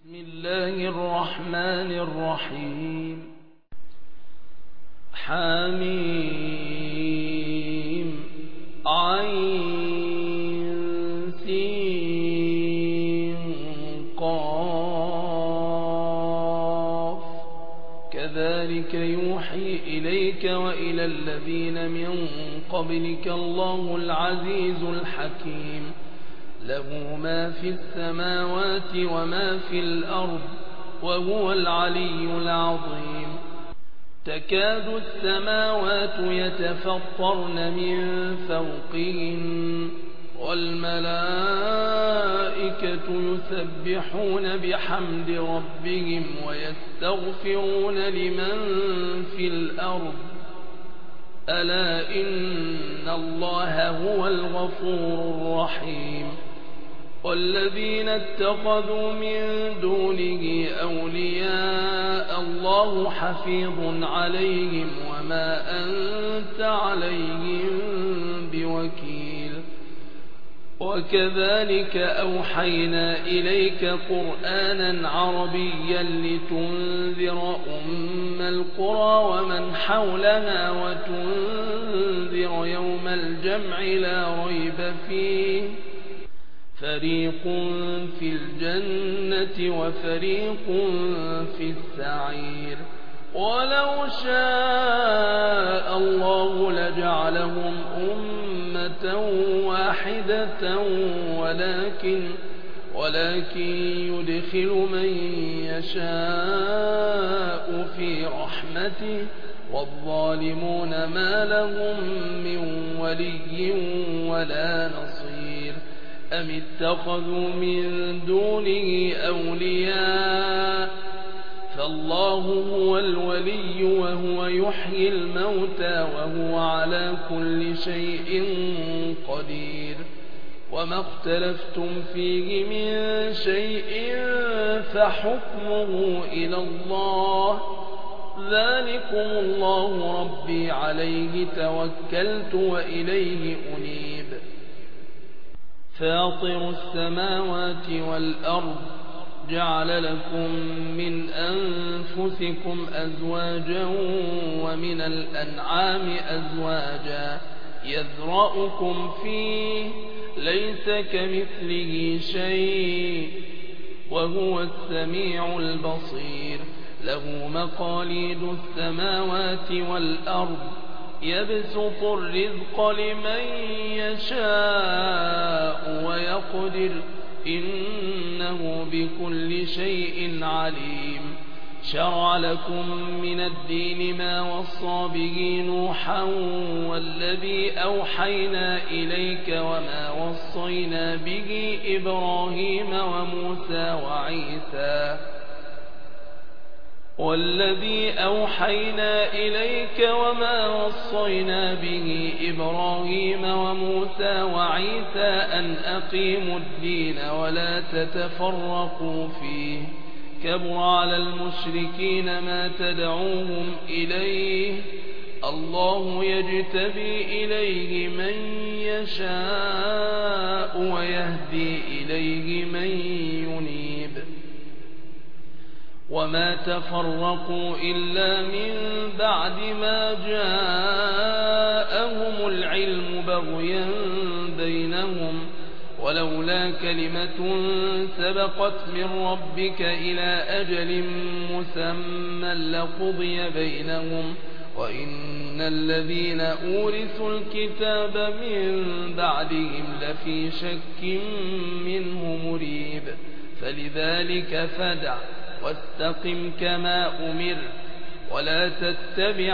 بسم الله الرحمن الرحيم. حميم عين سين قاف كذلك يوحي إليك وإلى الذين من قبلك الله العزيز الحكيم. له ما في السماوات وما في الأرض وهو العلي العظيم. تكاد السماوات يتفطرن من فوقهن والملائكة يسبحون بحمد ربهم ويستغفرون لمن في الأرض ألا إن الله هو الغفور الرحيم. والذين اتخذوا من دونه أولياء الله حفيظ عليهم وما أنت عليهم بوكيل. وكذلك أوحينا إليك قرآنا عربيا لتنذر أم القرى ومن حولها وتنذر يوم الجمع لا ريب فيه فريق في الجنة وفريق في السعير. ولو شاء الله لجعلهم أمة واحدة ولكن يدخل من يشاء في رحمته والظالمون ما لهم من ولي ولا نصير. أم اتخذوا من دونه أولياء فالله هو الولي وهو يحيي الموتى وهو على كل شيء قدير. وما اختلفتم فيه من شيء فحكمه إلى الله ذلكم الله ربي عليه توكلت وإليه أنيب. فاطر السماوات والأرض جعل لكم من أنفسكم أزواجا ومن الأنعام أزواجا يذرأكم فيه ليس كمثله شيء وهو السميع البصير. له مقاليد السماوات والأرض يبسط الرزق لمن يشاء ويقدر إنه بكل شيء عليم. شرع لكم من الدين ما وصى به نوحا والذي أوحينا إليك وما وصينا به إبراهيم وموسى وعيسى أن أقيموا الدين ولا تتفرقوا فيه. كبر على المشركين ما تدعوهم إليه الله يجتبي إليه من يشاء ويهدي إليه من ينيب. وما تفرقوا إلا من بعد ما جاءهم العلم بغيا بينهم ولولا كلمة سبقت من ربك إلى أجل مسمى لقضي بينهم وإن الذين أورثوا الكتاب من بعدهم لفي شك منه مريب. فلذلك فادع واستقم كما أمر ولا تتبع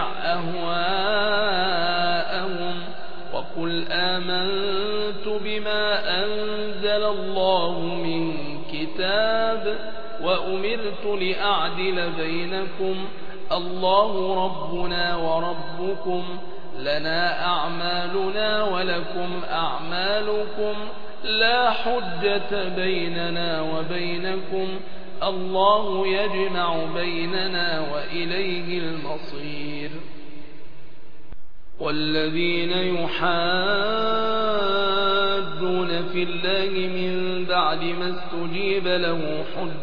أهواءهم وقل آمنت بما أنزل الله من كتاب وأمرت لأعدل بينكم الله ربنا وربكم لنا أعمالنا ولكم أعمالكم لا حجة بيننا وبينكم الله يجمع بيننا وإليه المصير. والذين يحادون في الله من بعد ما استجيب له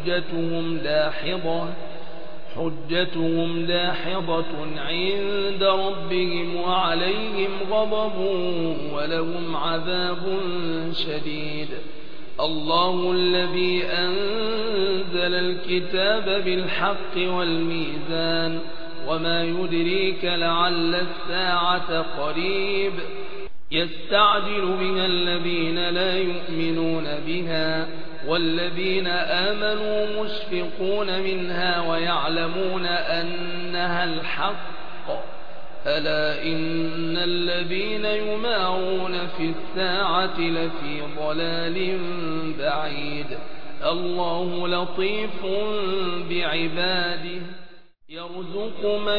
حجتهم داحضة عند ربهم وعليهم غضب ولهم عذاب شديد. الله الذي أنزل الكتاب بالحق والميزان وما يدريك لعل الساعة قريب. يستعجل بها الذين لا يؤمنون بها والذين آمنوا مشفقون منها ويعلمون أنها الحق. ألا إن الذين يمارون في الساعة لفي ضلال بعيد. الله لطيف بعباده يرزق من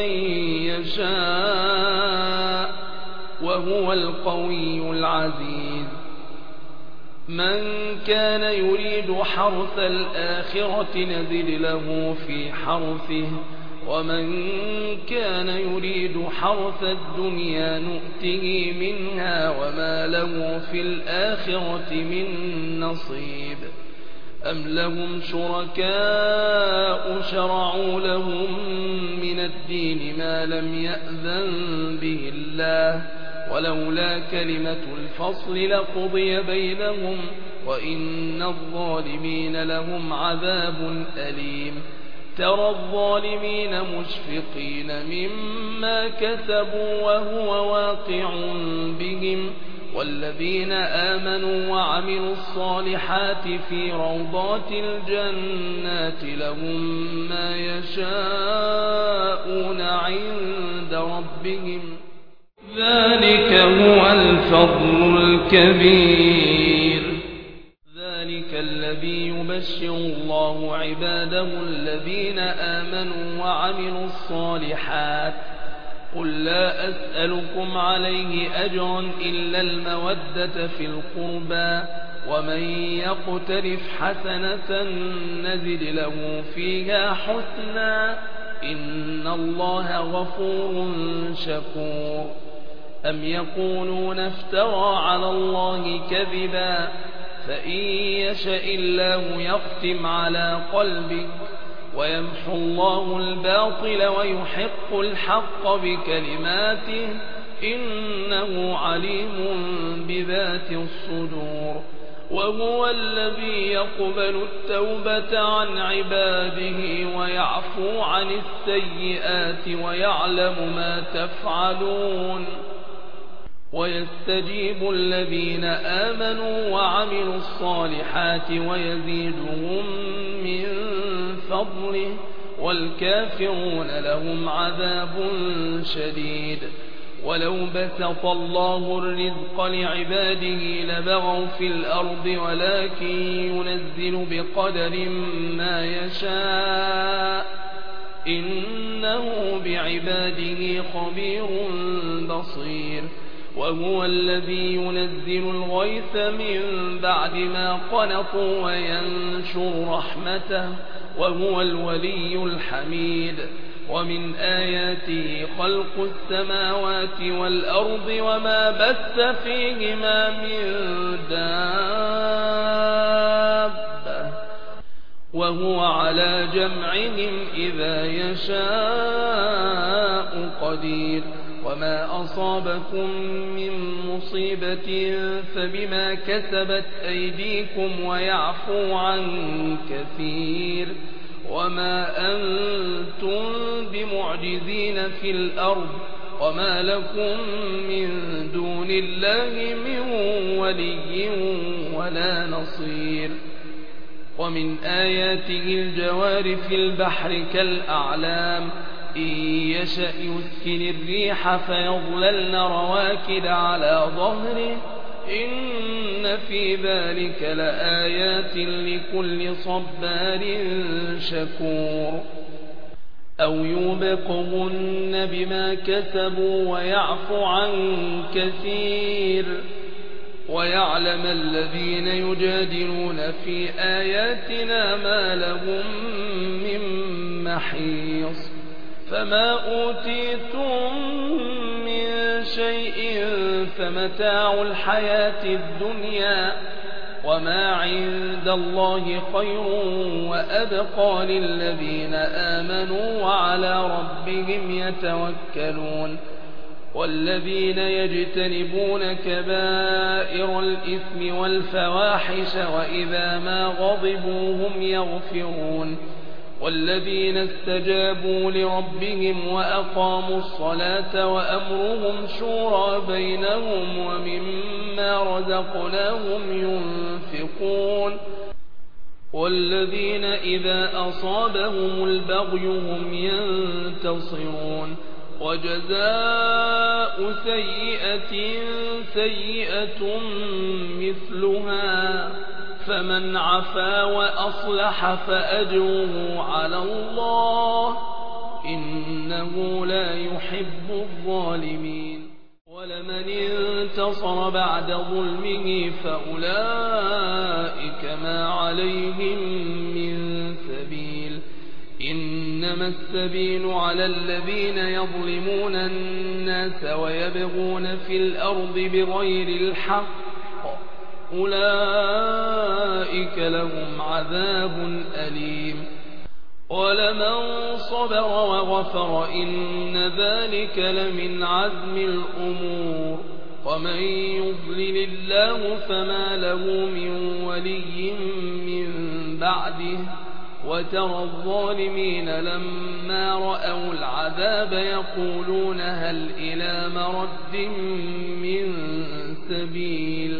يشاء وهو القوي العزيز. من كان يريد حرث الآخرة نزد له في حرثه ومن كان يريد حرث الدنيا نؤته منها وما له في الآخرة من نصيب. أم لهم شركاء شرعوا لهم من الدين ما لم يأذن به الله ولولا كلمة الفصل لقضي بينهم وإن الظالمين لهم عذاب أليم. ترى الظالمين مشفقين مما كسبوا وهو واقع بهم والذين آمنوا وعملوا الصالحات في روضات الجنات لهم ما يشاءون عند ربهم. ذلك هو الفضل الكبير. ذلك الذي يبشر الله عباده الذين آمنوا وعملوا الصالحات. قل لا أسألكم عليه أجرا إلا المودة في القربى ومن يقترف حسنة نزد له فيها حسنا إن الله غفور شكور. أم يقولون افترى على الله كذبا فإن يشاء الله يختم على قلبك ويمحو الله الباطل ويحق الحق بكلماته إنه عليم بذات الصدور. وهو الذي يقبل التوبة عن عباده ويعفو عن السيئات ويعلم ما تفعلون. ويستجيب الذين آمنوا وعملوا الصالحات ويزيدهم من فضله والكافرون لهم عذاب شديد. ولو بسط الله الرزق لعباده لبغوا في الأرض ولكن ينزل بقدر ما يشاء إنه بعباده خبير بصير. وهو الذي ينزل الغيث من بعد ما قنطوا وينشر رحمته وهو الولي الحميد. ومن آياته خلق السماوات والأرض وما بث فيهما من دابة وهو على جمعهم إذا يشاء قدير. وما أصابكم من مصيبة فبما كسبت أيديكم ويعفو عن كثير. وما أنتم بمعجزين في الأرض وما لكم من دون الله من ولي ولا نصير. ومن آياته الجوار في البحر كالأعلام إن يشأ يسكن الريح فيظللن رواكد على ظهره إن في ذلك لآيات لكل صبار شكور. أو يوبقهن بما كسبوا ويعفو عن كثير. ويعلم الذين يجادلون في آياتنا ما لهم من محيص. فما أوتيتم من شيء فمتاع الحياة الدنيا وما عند الله خير وأبقى للذين آمنوا وعلى ربهم يتوكلون والذين يجتنبون كبائر الإثم والفواحش وإذا ما غضبوا هم يغفرون والذين استجابوا لربهم وأقاموا الصلاة وأمرهم شورى بينهم ومما رزقناهم ينفقون والذين إذا أصابهم البغي هم ينتصرون وجزاء سيئة سيئة مثلها فمن عفا وأصلح فأجره على الله إنه لا يحب الظالمين ولمن انتصر بعد ظلمه فأولئك ما عليهم من سبيل إنما السبيل على الذين يظلمون الناس ويبغون في الأرض بغير الحق أولئك لهم عذاب أليم ولمن صبر وغفر إن ذلك لمن عزم الأمور ومن يضلل الله فما له من ولي من بعده وترى الظالمين لما رأوا العذاب يقولون هل إلى مرد من سبيل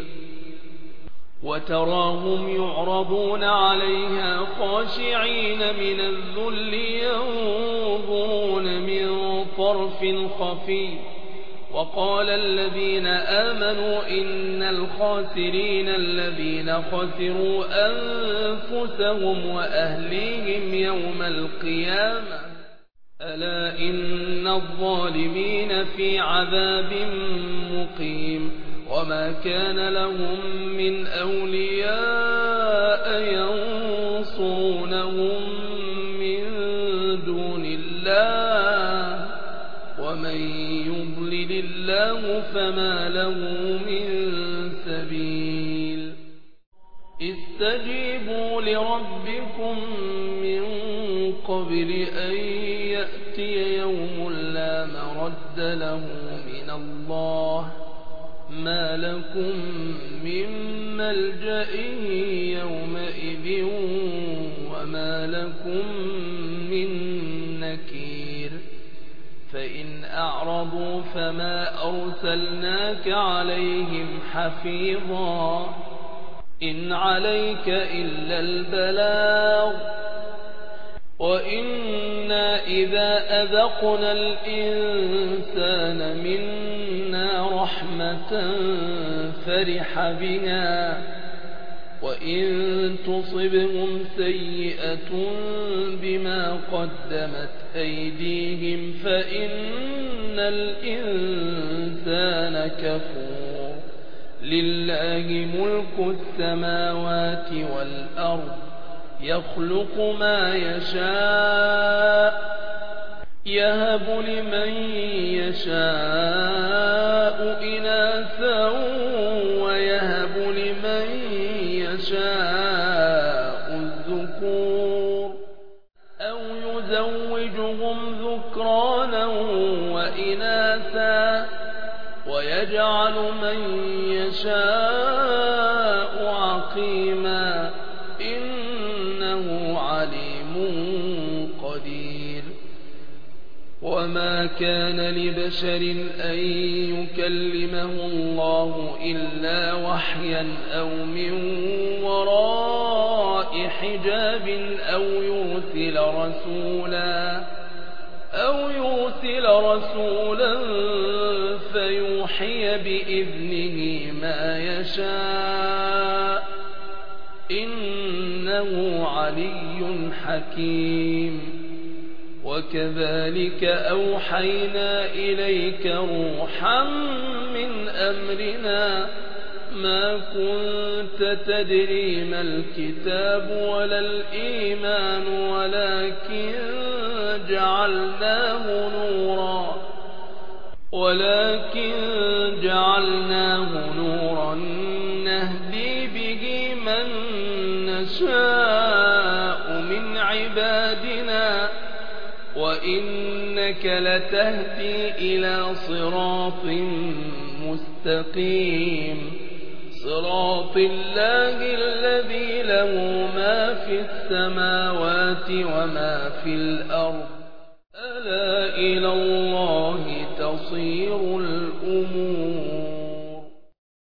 وتراهم يعرضون عليها خاشعين من الذل ينظرون من طرف خفي وقال الذين آمنوا إن الخاسرين الذين خسروا أنفسهم وأهليهم يوم القيامة ألا إن الظالمين في عذاب مقيم وما كان لهم من أولياء ينصرونهم من دون الله ومن يضلل الله فما له من سبيل استجيبوا لربكم من قبل أن يأتي يوم لا مرد له من الله ما لكم من ملجأ يومئذ وما لكم من نكير فإن أعرضوا فما أرسلناك عليهم حفيظا إن عليك إلا البلاغ وإنا إذا أذقنا الإنسان منا رحمة فرح بها وإن تصبهم سيئة بما قدمت أيديهم فإن الإنسان كفور لله ملك السماوات والأرض يخلق ما يشاء يهب لمن يشاء إناثا ويهب لمن يشاء الذكور أو يزوجهم ذكرانا وإناثا ويجعل من يشاء عقيما إنه عليم قدير وما كان لبشر أن يكلمه الله إلا وحيا أو من وراء حجاب أو يرسل رسولا فيوحي بإذنه ما يشاء إنه علي حكيم وكذلك أوحينا إليك روحا من أمرنا ما كنت تدري ما الكتاب ولا الإيمان ولكن جعلناه نورا نهدي به من نشاء من عبادنا وإنك لتهدي إلى صراط مستقيم صراط الله الذي له ما في السماوات وما في الأرض ألا إلى الله تصير